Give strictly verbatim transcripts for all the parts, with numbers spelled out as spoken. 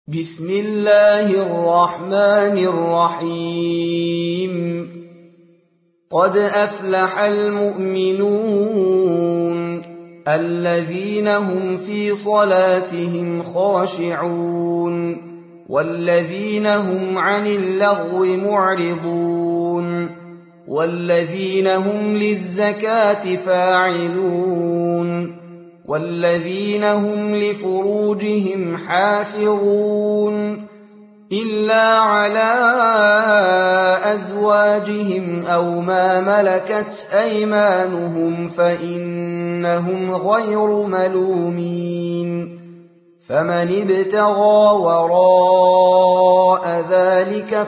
بسم الله الرحمن الرحيم قد أفلح المؤمنون الذين هم في صلاتهم خاشعون والذين هم عن اللغو معرضون والذين هم للزكاة فاعلون والذين هم لفروجهم حافظون إلا على أزواجهم أو ما ملكت أيمانهم فإنهم غير ملومين فمن ابتغى وراء ذلك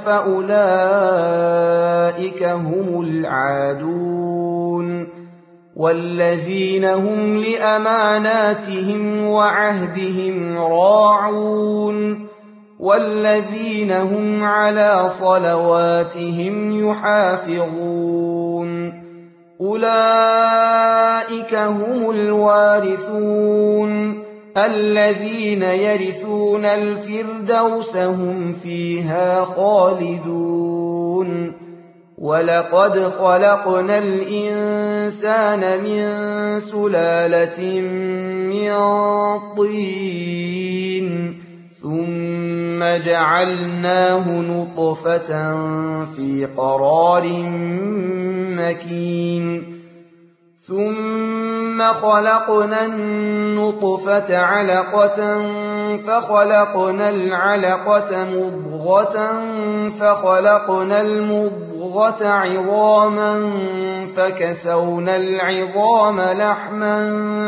فأولئك هم العادون والذين هم لأماناتهم وعهدهم راعون والذين هم على صلواتهم يحافظون أولئك هم الوارثون الذين يرثون الفردوس هم فيها خالدون ولقد خلقنا الإنسان من سلالة من طين ثم جعلناه نطفة في قرار مكين ثم خلقنا النطفة علقة فخلقنا العلقة مضغة فخلقنا المضغة عظاما فكسونا العظام لحما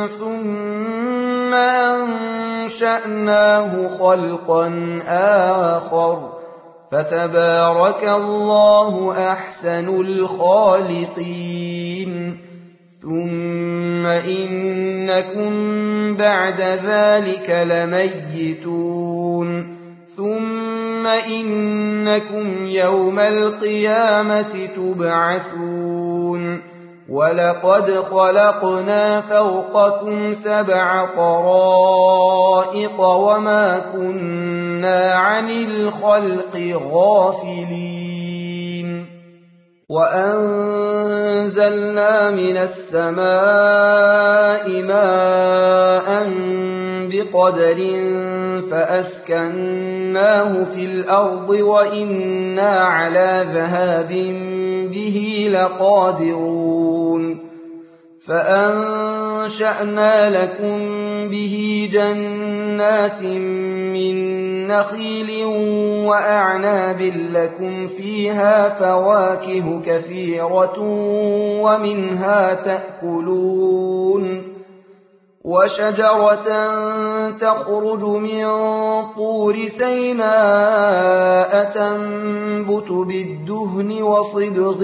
ثم أنشأناه خلقا آخر فتبارك الله أحسن الخالقين ثم إنكم بعد ذلك لميتون ثم إنكم يوم القيامة تبعثون ولقد خلقنا فوقكم سبع طرائق وما كنا عن الخلق غافلين وأنزلنا من السماء ماء بقدر فأسكناه في الأرض وإنا على ذهاب به لقادرون فأنشأنا لكم به جنات من نخيل وأعناب لكم فيها فواكه كثيرة ومنها تأكلون وشجرة تخرج من طور سيناء تنبت بالدهن وصبغ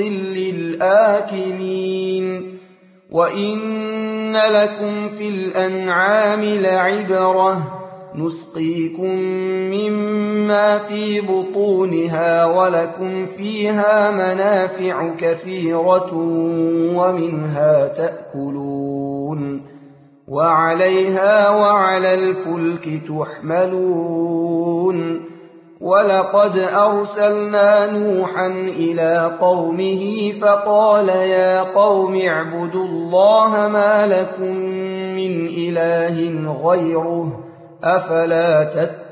للآكلين وإن لكم في الأنعام لعبرة نسقيكم مما في بطونها ولكم فيها منافع كثيرة ومنها تأكلون وعليها وعلى الفلك تحملون ولقد أرسلنا نوحا إلى قومه فقال يا قوم اعبدوا الله ما لكم من إله غيره أفلا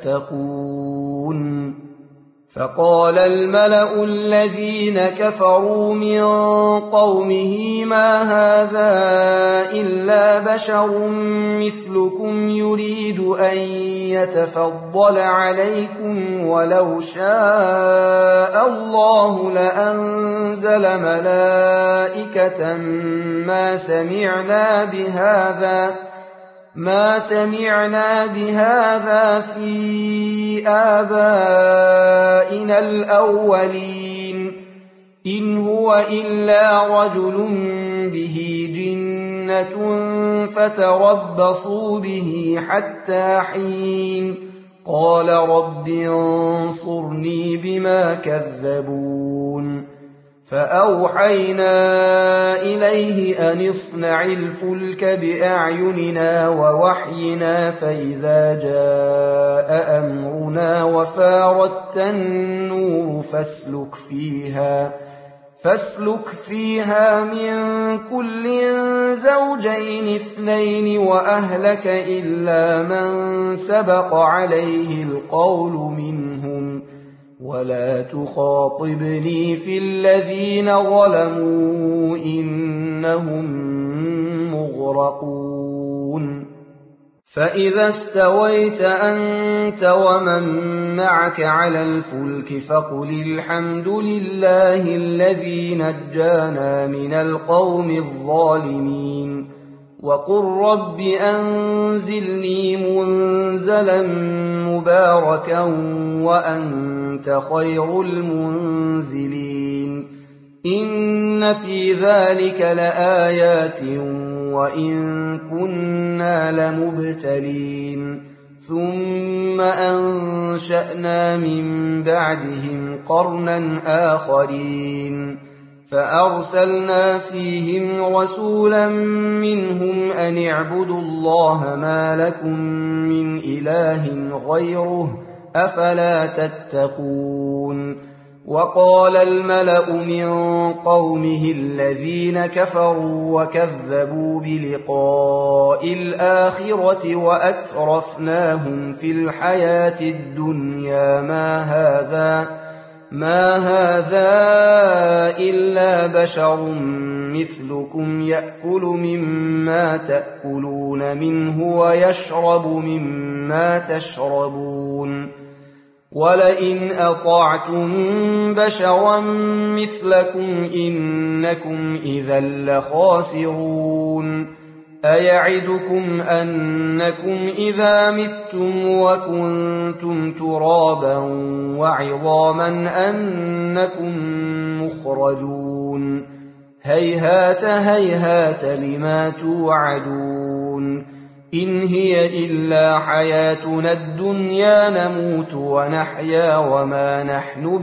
تتقون فقال الملأ الذين كفروا من قومه ما هذا إلا بشر مثلكم يريد أن يتفضل عليكم ولو شاء الله لأنزل ملائكة ما سمعنا بهذا ما سمعنا بهذا في آبائنا الأولين إن هو إلا رجل به جنة فتربصوا به حتى حين قال رب انصرني بما كذبون فأوحينا إليه أن اصنع الفلك بأعيننا ووحينا فإذا جاء أمرنا وفارت النور فاسلك فيها فاسلك فيها من كل زوجين اثنين وأهلك إلا من سبق عليه القول منهم ولا تخاطبني في الذين ظلموا إنهم مغرقون فإذا استويت أنت ومن معك على الفلك فقل الحمد لله الذي نجانا من القوم الظالمين وقل رب أنزلني منزلا مباركا وأنت خير المنزلين إن في ذلك لآيات وإن كنا لمبتلين ثم أنشأنا من بعدهم قرنا آخرين فأرسلنا فيهم رسولا منهم أن اعبدوا الله ما لكم من إله غيره أفلا تتقون وقال الملأ من قومه الذين كفروا وكذبوا بلقاء الآخرة وأترفناهم في الحياة الدنيا ما هذا ما هذا إلا بشر مثلكم يأكل مما تأكلون منه ويشرب مما تشربون ولئن أطعتم بشرا مثلكم إنكم إذا لخاسرون أيعدكم أنكم إذا متم وكنتم ترابا وعظاما أنكم مخرجون هيهات هيهات لما توعدون إن هي إلا حياتنا الدنيا نموت ونحيا وما نحن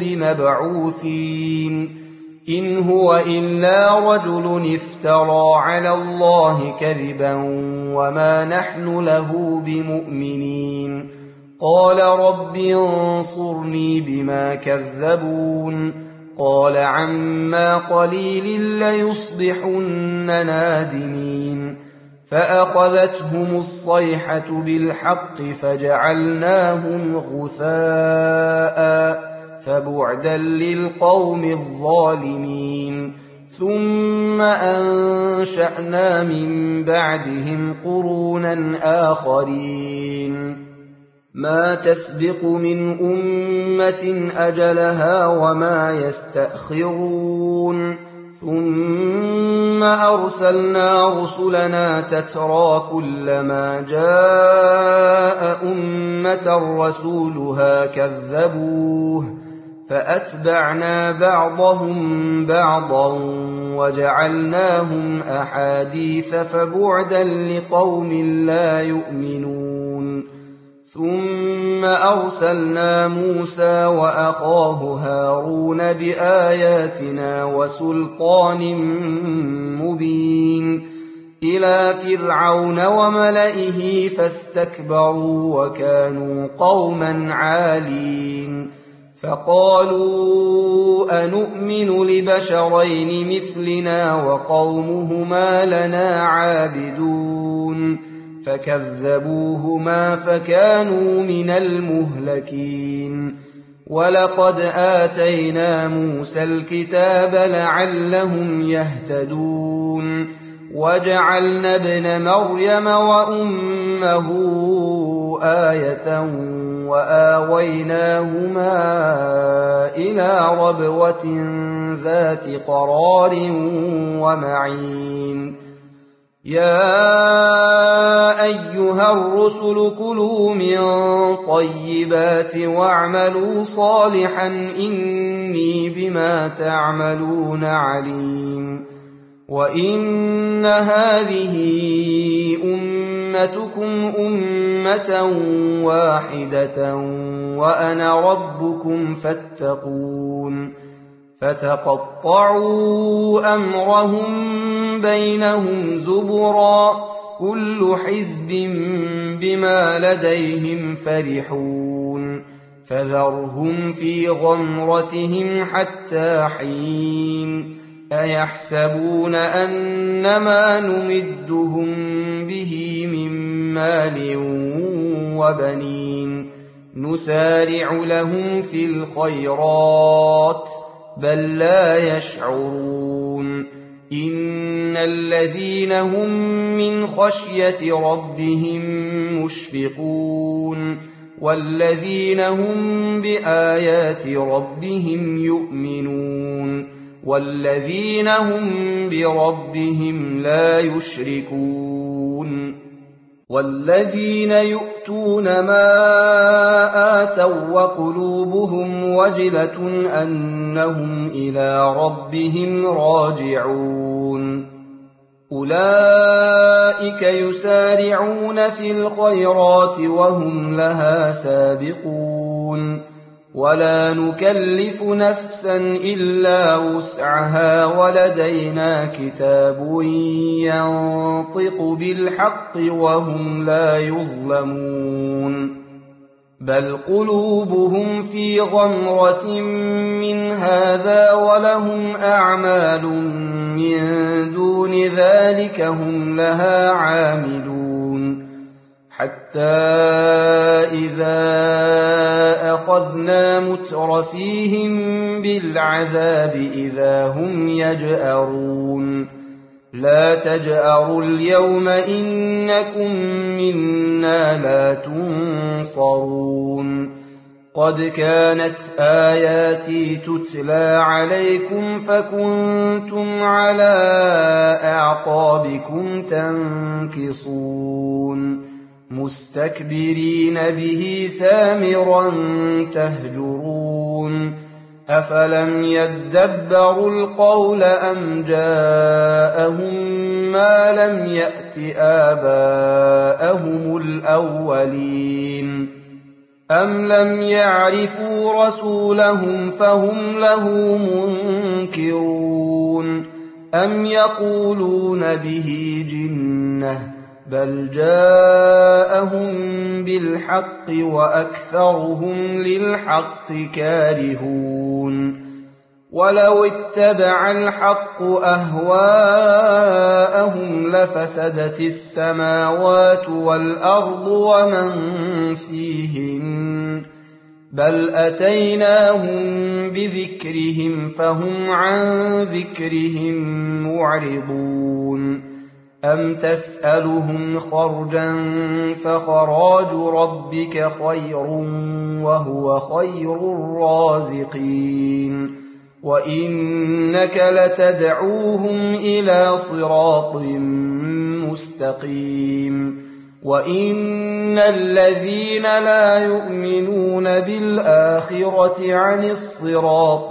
بمبعوثين إن هو إلا رجل افترى على الله كذبا وما نحن له بمؤمنين قال رب انصرني بما كذبون قال عما قليل ليصبحن نادمين فأخذتهم الصيحة بالحق فجعلناهم غثاء فبعدا للقوم الظالمين ثم أنشأنا من بعدهم قرونا آخرين ما تسبق من أمة أجلها وما يستأخرون ثم أرسلنا رسلنا تترى كلما جاء أمة رسولها كذبوه فأتبعنا بعضهم بعضا وجعلناهم أحاديث فبعدا لقوم لا يؤمنون ثم أرسلنا موسى وأخاه هارون بآياتنا وسلطان مبين إلى فرعون وملئه فاستكبروا وكانوا قوما عالين فقالوا أنؤمن لبشرين مثلنا وقومهما لنا عابدون فكذبوهما فكانوا من المهلكين ولقد آتينا موسى الكتاب لعلهم يهتدون وجعلنا ابن مريم وأمه آية وآويناهما إلى ربوة ذات قرار ومعين يا أيها الرسل كلوا من طيبات واعملوا صالحا إني بما تعملون عليم وإن هذه أمتكم أمة واحدة وأنا ربكم فاتقون فتقطعوا أمرهم بينهم زبرا كل حزب بما لديهم فرحون فذرهم في غمرتهم حتى حين أيحسبون أنما نمدهم به من مال وبنين نسارع لهم في الخيرات بل لا يشعرون إن الذين هم من خشية ربهم مشفقون والذين هم بآيات ربهم يؤمنون والذين هم بربهم لا يشركون والذين يؤتون ما آتوا وقلوبهم وجلة أنهم إلى ربهم راجعون أولئك يسارعون في الخيرات وهم لها سابقون ولا نكلف نفسا إلا وسعها ولدينا كتاب ينطق بالحق وهم لا يظلمون بل قلوبهم في غمرة من هذا ولهم أعمال من دون ذلك هم لها عاملون حتى إذا أخذنا مترفيهم بالعذاب إذا هم يجأرون لا تجأروا اليوم إنكم منا لا تنصرون قد كانت آياتي تتلى عليكم فكنتم على أعقابكم تنكصون مستكبرين به سامرا تهجرون أفلم يدبروا القول أم جاءهم ما لم يأت آباءهم الأولين أم لم يعرفوا رسولهم فهم له منكرون أم يقولون به جنة بل جاءهم بالحق وأكثرهم للحق كارهون ولو اتبع الحق أهواءهم لفسدت السماوات والأرض ومن فيهن بل أتيناهم بذكرهم فهم عن ذكرهم معرضون أم تسألهم خرجا فخراج ربك خير وهو خير الرازقين وإنك لتدعوهم إلى صراط مستقيم وإن الذين لا يؤمنون بالآخرة عن الصراط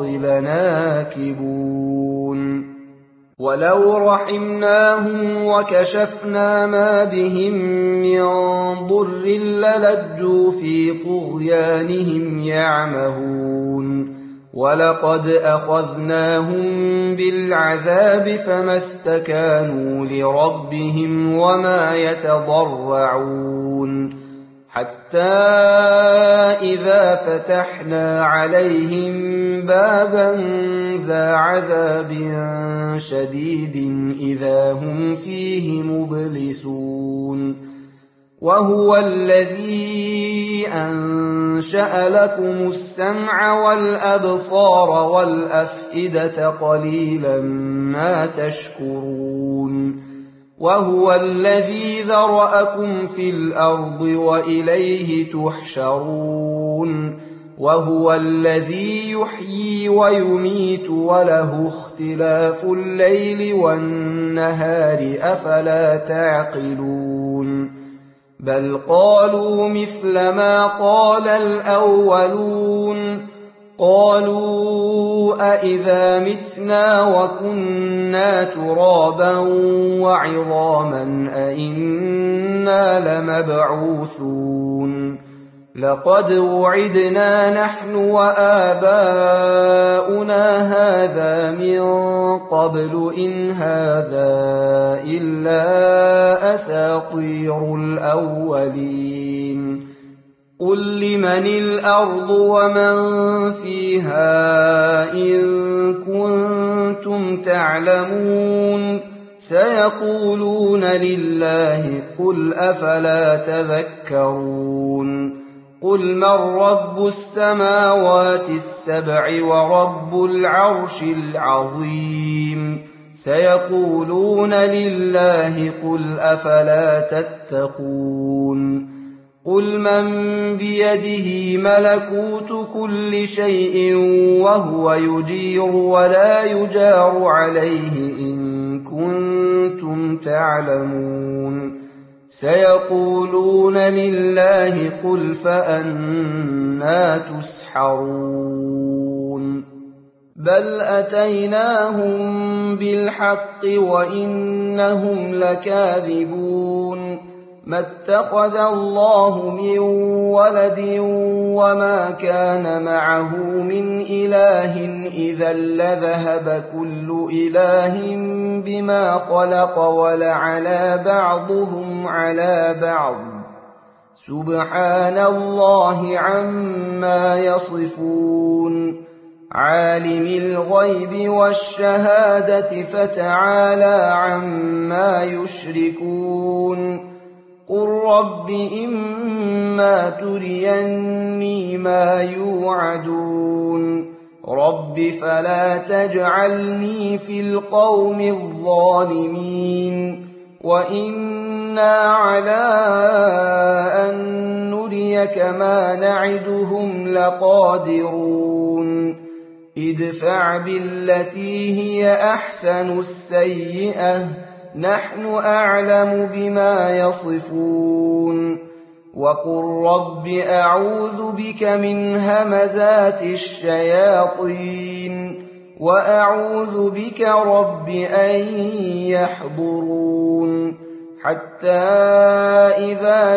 لناكبون ولو رحمناهم وكشفنا ما بهم من ضر للجوا في طغيانهم يعمهون ولقد أخذناهم بالعذاب فما استكانوا لربهم وما يتضرعون حتى إذا فتحنا عليهم بابا ذا عذاب شديد إذا هم فيه مبلسون وهو الذي أنشأ لكم السمع والأبصار والأفئدة قليلا ما تشكرون وهو الذي ذرأكم في الأرض وإليه تحشرون وهو الذي يحيي ويميت وله اختلاف الليل والنهار أفلا تعقلون بل قالوا مثل ما قال الأولون قالوا أئذا متنا وكنا ترابا وعظاما أئنا لمبعوثون لقد وعدنا نحن وآباؤنا هذا من قبل إن هذا إلا أساطير الأولين قل لمن الأرض ومن فيها إن كنتم تعلمون سيقولون لله قل أفلا تذكرون قل من رب السماوات السبع ورب العرش العظيم سيقولون لله قل أفلا تتقون قل من بيده ملكوت كل شيء وهو يجير ولا يجار عليه إن كنتم تعلمون سيقولون لله قل فأنى تسحرون بل أتيناهم بالحق وإنهم لكاذبون ما اتخذ الله من ولد وما كان معه من إله إذا لذهب كل إله بما خلق ولعلى بعضهم على بعض سبحان الله عما يصفون عالم الغيب والشهادة فتعالى عما يشركون قل رب إما تريني ما يوعدون رب فلا تجعلني في القوم الظالمين وإنا على أن نريك ما نعدهم لقادرون ادفع بالتي هي أحسن السيئة نحن أعلم بما يصفون وقل رب أعوذ بك من همزات الشياطين وأعوذ بك رب أن يحضرون حتى إذا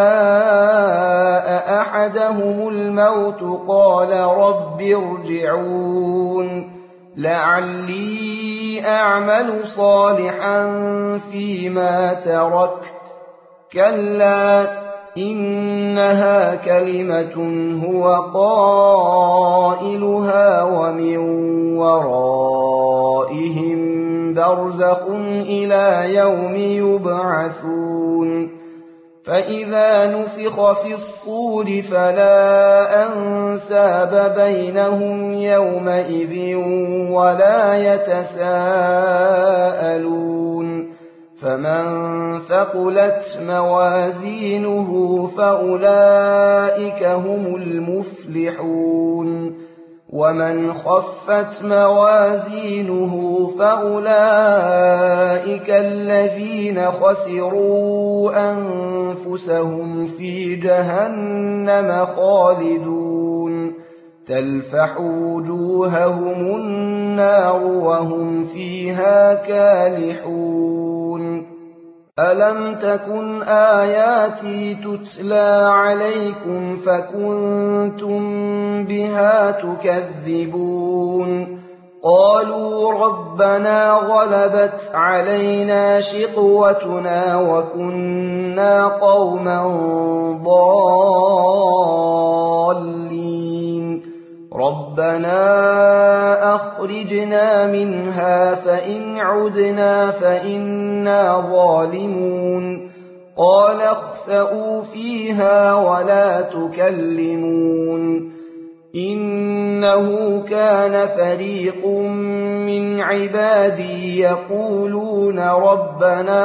جاء أحدهم الموت قال رب ارجعون لعلي أعمل صالحا فيما تركت كلا إنها كلمة هو قائلها ومن ورائهم برزخ إلى يوم يبعثون فإذا نفخ في الصور فلا أنساب بينهم يومئذ ولا يتساءلون فمن ثقلت موازينه فأولئك هم المفلحون ومن خفت موازينه فأولئك الذين خسروا أنفسهم في جهنم خالدون تلفح وجوههم النار وهم فيها كالحون ألم تكن آياتي تتلى عليكم فكنتم بها تكذبون قالوا ربنا غلبت علينا شقوتنا وكنا قوما ضالين ربنا أخرجنا منها فإن عدنا فإنا ظالمون قال اخسئوا فيها ولا تكلمون إنه كان فريق من عبادي يقولون ربنا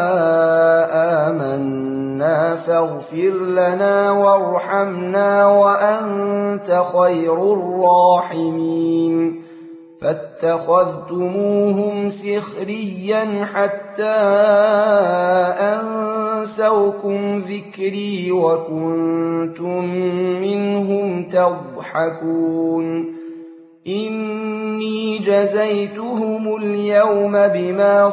آمنا فاغفر لنا وارحمنا وأنت خير الراحمين فاتخذتموهم سخريا حتى أنسوكم ذكري وكنتم منهم تضحكون إني جزيتهم اليوم بما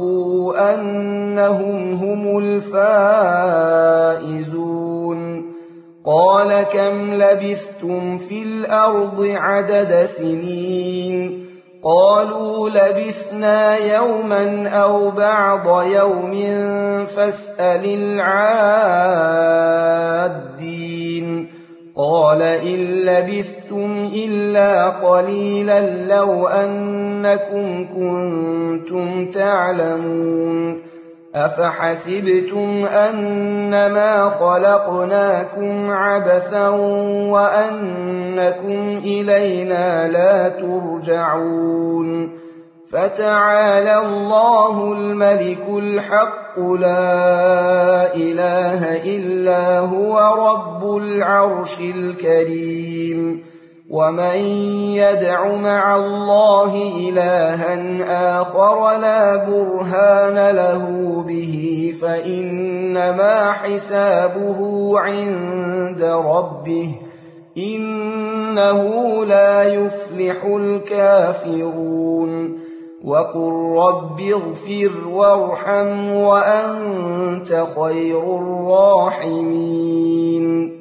صبروا أنهم هم الفائزون قال كم لبثتم في الأرض عدد سنين قالوا لبثنا يوما أو بعض يوم فاسأل العادين قال إن لبثتم إلا قليلا لو أنكم كنتم تعلمون أفحسبتم أنما خلقناكم عبثا وأنكم إلينا لا ترجعون فتعالى الله الملك الحق لا إله إلا هو رب العرش الكريم ومن يدع مع الله إلها آخر لا برهان له به فإنما حسابه عند ربه إنه لا يفلح الكافرون وقل رب اغفر وارحم وأنت خير الراحمين